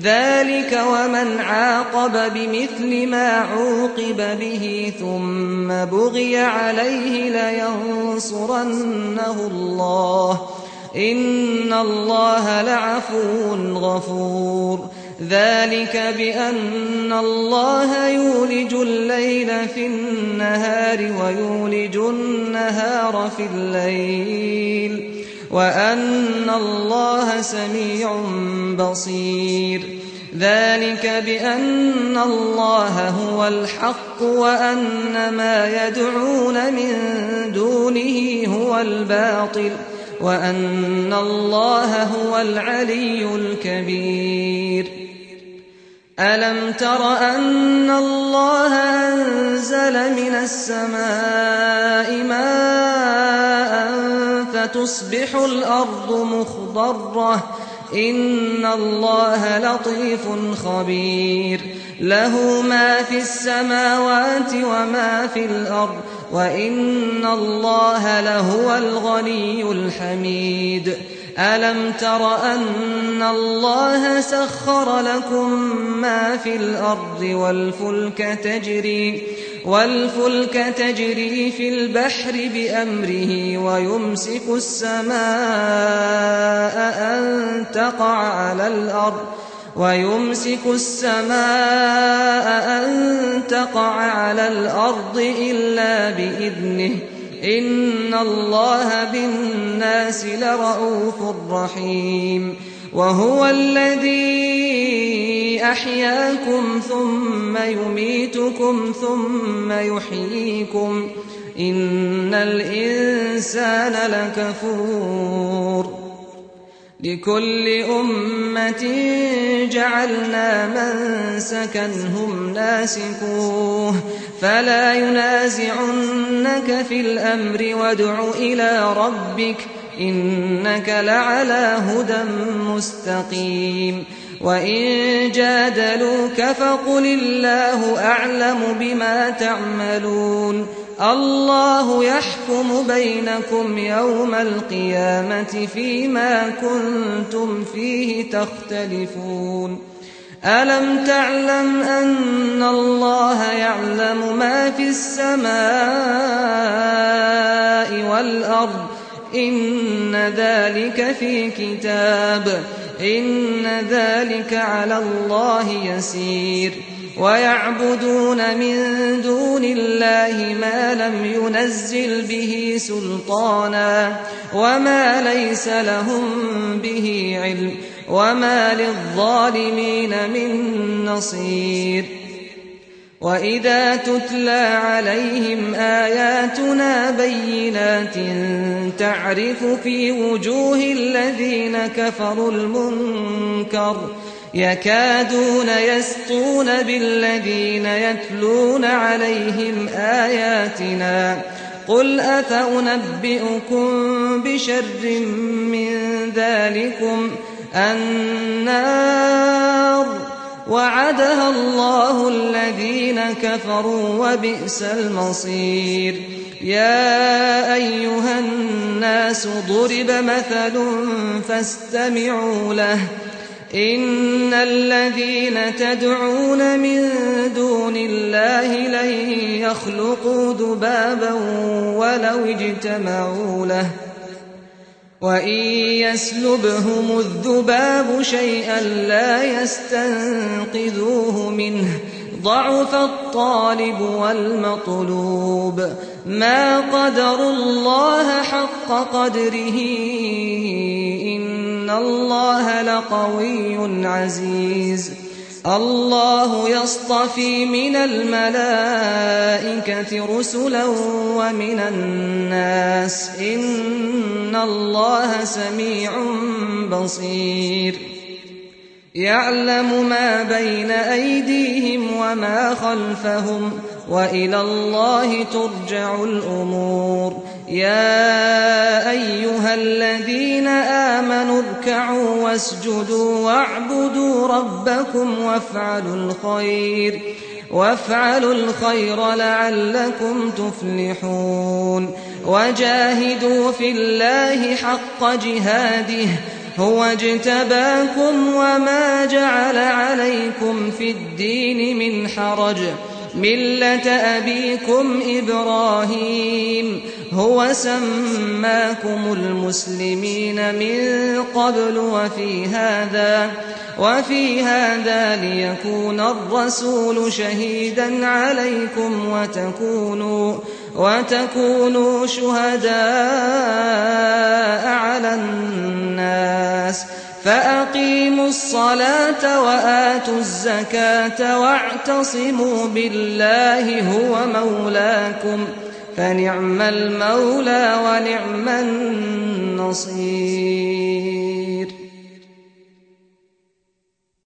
ذلك ومن عاقب بمثل ما عوقب به ثم بغي عليه لينصرنه الله إن الله لعفو غفور ذلك بأن الله يولج الليل في النهار ويولج النهار في الليل وأن الله سميع بصير ذلك بأن الله هو الحق وأن ما يدعون من دونه هو الباطل وأن الله هو العلي الكبير ألم تر أن الله أنزل من السماء ماء فتصبح الأرض مخضرة إن الله لطيف خبير له ما في السماوات وما في الأرض وإن الله لهو الغني الحميد ألم تر أن الله سخر لكم ما في الأرض والفلك تجري في البحر بأمره ويمسك السماء أن تقع على الأرض إلا بإذنه إن الله بالناس لرءوف رحيم وهو الذي أحياكم ثم يميتكم ثم يحييكم إن الإنسان لكفور لكل أمة جعلنا منسكا هم ناسكوه فلا ينازعنك في الأمر وادع إلى ربك إنك لعلى هدى مستقيم وإن جادلوك فقل الله أعلم بما تعملون الله يحكم بينكم يوم القيامة فيما كنتم فيه تختلفون ألم تعلم أن الله يعلم ما في السماء والأرض إن ذلك في كتاب إن ذلك على الله يسير ويعبدون من دون الله ما لم ينزل به سلطانا وما ليس لهم به علم وما للظالمين من نصير وإذا تتلى عليهم آياتنا بينات تعرف في وجوه الذين كفروا المنكر يكادون يسطون بالذين يتلون عليهم آياتنا قل أفأنبئكم بشر من ذلكم النار وعدها الله الذين كفروا وبئس المصير يا أيها الناس ضرب مثل فاستمعوا له إن الذين تدعون من دون الله لن يخلقوا ذبابا ولو اجتمعوا له وإن يسلبهم الذباب شيئا لا يستنقذوه منه ضعف الطالب والمطلوب ما قدروا الله حق قدره إن الله لقوي عزيز الله يصطفي من الملائكة رسلا ومن الناس إن الله سميع بصير يعلم ما بين أيديهم وما خلفهم وإلى الله ترجع الأمور يا أيها الذين آمنوا اركعوا واسجدوا واعبدوا ربكم وافعلوا الخير لعلكم تفلحون وجاهدوا في الله حق جهاده هو اجتباكم وما جعل عليكم في الدين من حرج ملة أبيكم إبراهيم هو سماكم المسلمين من قبل وفي هذا ليكون الرسول شهيدا عليكم وتكونوا شهداء على الناس فأقيموا الصلاة وآتوا الزكاة واعتصموا بالله هو مولاكم فنعم المولى ونعم النصير.